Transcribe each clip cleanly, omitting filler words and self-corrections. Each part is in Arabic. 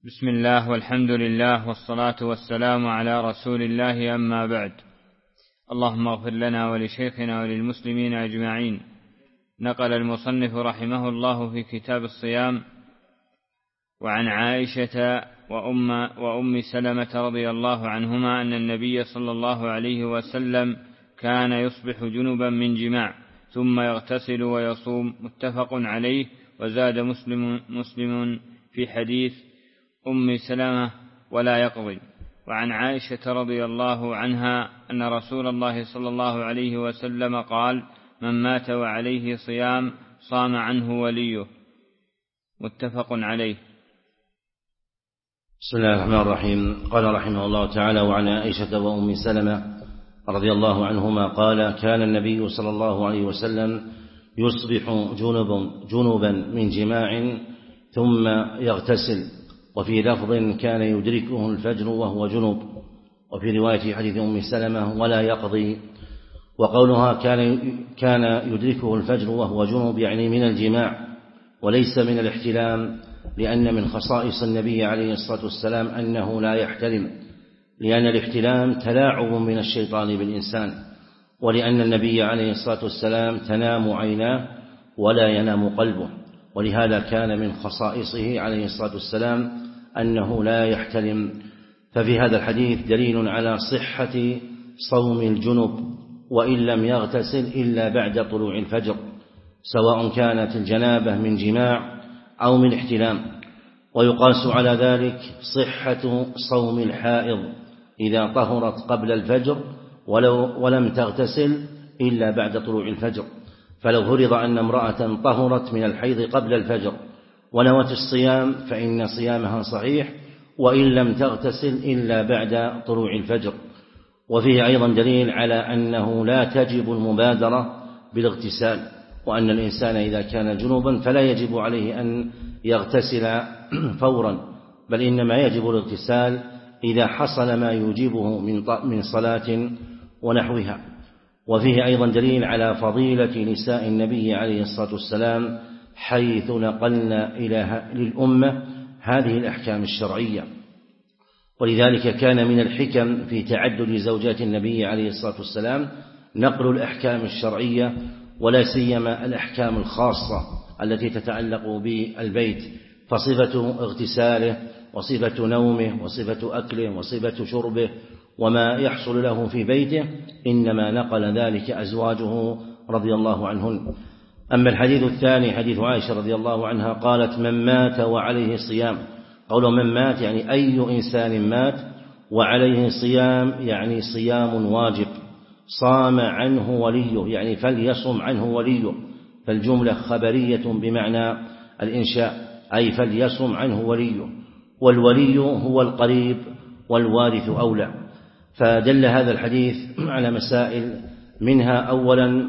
بسم الله والحمد لله والصلاة والسلام على رسول الله، أما بعد. اللهم اغفر لنا ولشيخنا وللمسلمين أجمعين. نقل المصنف رحمه الله في كتاب الصيام وعن عائشة وأم سلمة رضي الله عنهما أن النبي صلى الله عليه وسلم كان يصبح جنبا من جماع ثم يغتسل ويصوم، متفق عليه. وزاد مسلم في حديث أم سلمة ولا يقضي. وعن عائشة رضي الله عنها أن رسول الله صلى الله عليه وسلم قال: من مات وعليه صيام صام عنه وليه، متفق عليه. بسم الله الرحمن الرحيم. قال رحمه الله تعالى: وعن عائشة وأم سلمة رضي الله عنهما قال: كان النبي صلى الله عليه وسلم يصبح جنبا من جماع ثم يغتسل، وفي لفظ كان يدركه الفجر وهو جنب، وفي رواية حديث أم سلمة ولا يقضي. وقولها كان يدركه الفجر وهو جنب يعني من الجماع وليس من الاحتلام، لأن من خصائص النبي عليه الصلاة والسلام أنه لا يحتلم، لأن الاحتلام تلاعب من الشيطان بالإنسان، ولأن النبي عليه الصلاة والسلام تنام عيناه ولا ينام قلبه، ولهذا كان من خصائصه عليه الصلاة والسلام أنه لا يحتلم. ففي هذا الحديث دليل على صحة صوم الجنب وإن لم يغتسل إلا بعد طلوع الفجر، سواء كانت الجنابة من جماع أو من احتلام. ويقاس على ذلك صحة صوم الحائض إذا طهرت قبل الفجر ولم تغتسل إلا بعد طلوع الفجر، فلو فرض أن امرأة طهرت من الحيض قبل الفجر ونوت الصيام فإن صيامها صحيح وإن لم تغتسل إلا بعد طلوع الفجر. وفيه أيضا دليل على أنه لا تجب المبادرة بالاغتسال، وأن الإنسان إذا كان جنوبا فلا يجب عليه أن يغتسل فورا، بل إنما يجب الاغتسال إذا حصل ما يوجبه من صلاة ونحوها. وفيه أيضا دليل على فضيلة نساء النبي عليه الصلاة والسلام، حيث نقلنا للأمة هذه الأحكام الشرعية. ولذلك كان من الحكم في تعدد زوجات النبي عليه الصلاة والسلام نقل الأحكام الشرعية، ولا سيما الأحكام الخاصة التي تتعلق بالبيت، فصفة اغتساله وصفة نومه وصفة أكله وصفة شربه وما يحصل له في بيته إنما نقل ذلك أزواجه رضي الله عنهن. أما الحديث الثاني حديث عائشة رضي الله عنها قالت: من مات وعليه صيام. قوله من مات يعني أي إنسان مات، وعليه صيام يعني صيام واجب، صام عنه وليه يعني فليصم عنه وليه، فالجملة خبرية بمعنى الإنشاء، أي فليصم عنه وليه، والولي هو القريب والوارث أولى. فدل هذا الحديث على مسائل، منها أولا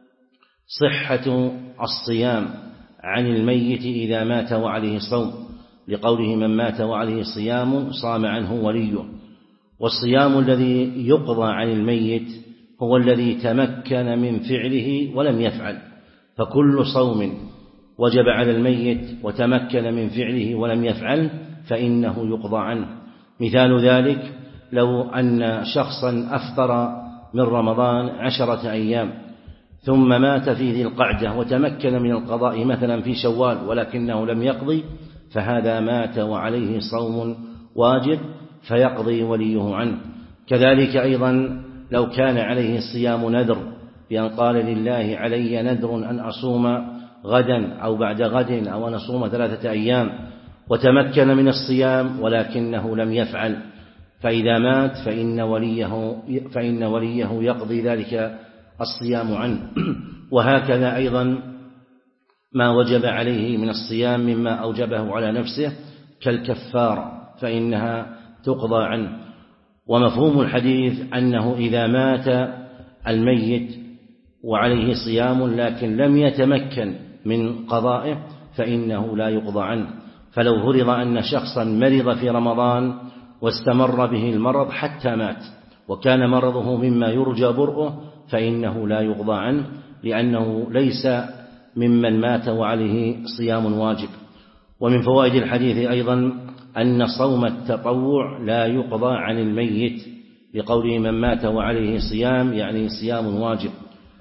صحة الصيام عن الميت إذا مات وعليه صوم، لقوله من مات وعليه صيام صام عنه وليه. والصيام الذي يقضى عن الميت هو الذي تمكن من فعله ولم يفعل، فكل صوم وجب على الميت وتمكن من فعله ولم يفعل فإنه يقضى عنه. مثال ذلك لو أن شخصا أفطر من رمضان 10 أيام ثم مات في ذي القعدة وتمكن من القضاء مثلا في شوال ولكنه لم يقضي، فهذا مات وعليه صوم واجب فيقضي وليه عنه. كذلك أيضا لو كان عليه صيام نذر، بأن قال لله علي نذر أن أصوم غدا أو بعد غد أو أن أصوم 3 أيام وتمكن من الصيام ولكنه لم يفعل، فإذا مات فإن وليه يقضي ذلك الصيام عنه. وهكذا أيضا ما وجب عليه من الصيام مما أوجبه على نفسه كالكفارة فإنها تقضى عنه. ومفهوم الحديث أنه إذا مات الميت وعليه صيام لكن لم يتمكن من قضائه فإنه لا يقضى عنه. فلو فرض أن شخصا مرض في رمضان واستمر به المرض حتى مات وكان مرضه مما يرجى برؤه فإنه لا يقضى عنه، لأنه ليس ممن مات وعليه صيام واجب. ومن فوائد الحديث أيضا أن صوم التطوع لا يقضى عن الميت، لقوله من مات وعليه صيام يعني صيام واجب.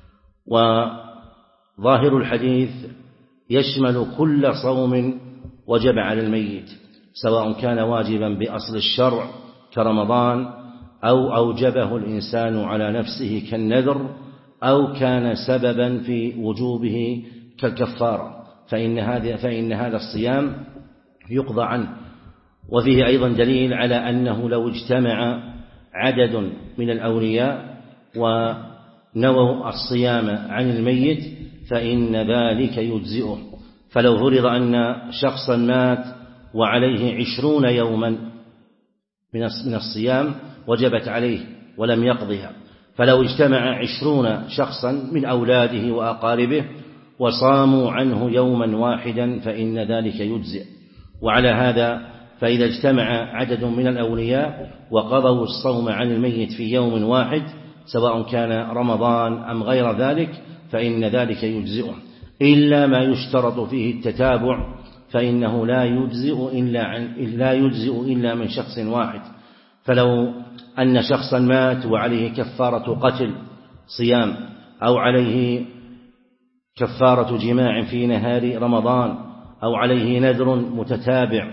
وظاهر الحديث يشمل كل صوم وجب على الميت، سواء كان واجبا بأصل الشرع كرمضان أو أوجبه الإنسان على نفسه كالنذر أو كان سببا في وجوبه كالكفارة، فإن هذا الصيام يقضى عنه. وفيه أيضا دليل على أنه لو اجتمع عدد من الأولياء ونووا الصيام عن الميت فإن ذلك يجزئه. فلو فرض أن شخصا مات وعليه 20 يوما من الصيام وجبت عليه ولم يقضها، فلو اجتمع 20 شخصا من أولاده وأقاربه وصاموا عنه يوما واحدا فإن ذلك يجزئ. وعلى هذا فإذا اجتمع عدد من الأولياء وقضوا الصوم عن الميت في يوم واحد سواء كان رمضان أم غير ذلك فإن ذلك يجزئه، إلا ما يشترط فيه التتابع فإنه لا يجزئ إلا من شخص واحد. فلو أن شخصا مات وعليه كفارة قتل صيام أو عليه كفارة جماع في نهار رمضان أو عليه نذر متتابع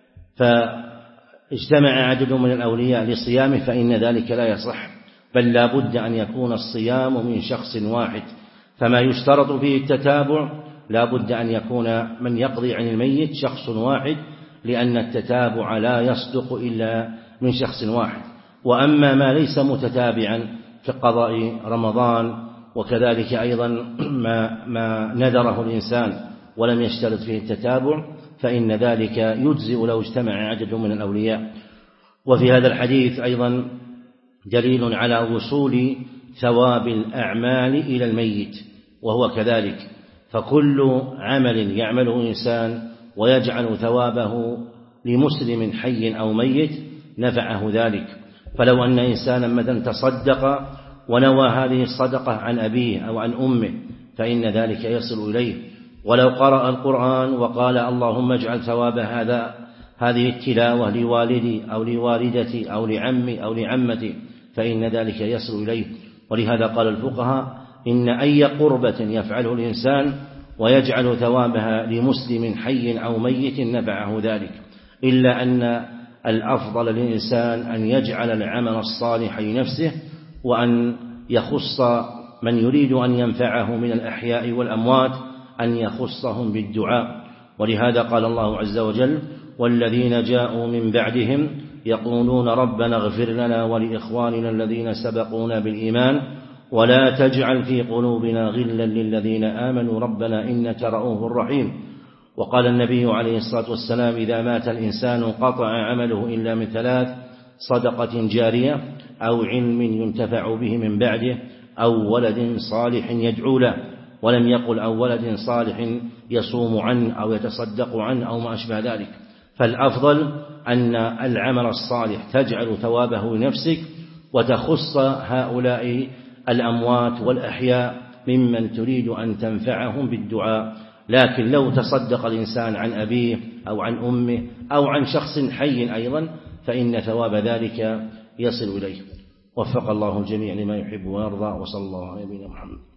فاجتمع عدد من الأولياء لصيامه فإن ذلك لا يصح، بل لا بد أن يكون الصيام من شخص واحد. فما يشترط فيه التتابع لا بد أن يكون من يقضي عن الميت شخص واحد، لأن التتابع لا يصدق إلا من شخص واحد. وأما ما ليس متتابعا كقضاء رمضان وكذلك أيضا ما نذره الإنسان ولم يشترط فيه التتابع فإن ذلك يجزئ لو اجتمع عدد من الأولياء. وفي هذا الحديث أيضا دليل على وصول ثواب الأعمال إلى الميت، وهو كذلك، فكل عمل يعمله إنسان ويجعل ثوابه لمسلم حي أو ميت نفعه ذلك. فلو أن إنسانا مثلا تصدق ونوى هذه الصدقة عن أبيه أو عن أمه فإن ذلك يصل إليه. ولو قرأ القرآن وقال اللهم اجعل ثواب هذه التلاوة لوالدي أو لوالدتي أو لعمي أو لعمتي فإن ذلك يصل إليه. ولهذا قال الفقهاء إن أي قربة يفعله الإنسان ويجعل ثوابها لمسلم حي أو ميت نفعه ذلك، إلا أن الأفضل للإنسان أن يجعل العمل الصالح لنفسه وأن يخص من يريد أن ينفعه من الأحياء والأموات أن يخصهم بالدعاء. ولهذا قال الله عز وجل والذين جاءوا من بعدهم يقولون ربنا اغفر لنا ولإخواننا الذين سبقونا بالإيمان ولا تجعل في قلوبنا غلا للذين آمنوا ربنا إنك رؤوف رحيم. وقال النبي عليه الصلاة والسلام إذا مات الإنسان قطع عمله إلا من 3: صدقة جارية أو علم ينتفع به من بعده أو ولد صالح يدعو له، ولم يقل أو ولد صالح يصوم عنه أو يتصدق عنه أو ما أشبه ذلك. فالأفضل أن العمل الصالح تجعل ثوابه لنفسك وتخص هؤلاء الأموات والأحياء ممن تريد أن تنفعهم بالدعاء. لكن لو تصدق الإنسان عن أبيه أو عن أمه أو عن شخص حي أيضا فإن ثواب ذلك يصل إليه. وفق الله الجميع لما يحب ويرضى، وصلى الله على نبينا محمد.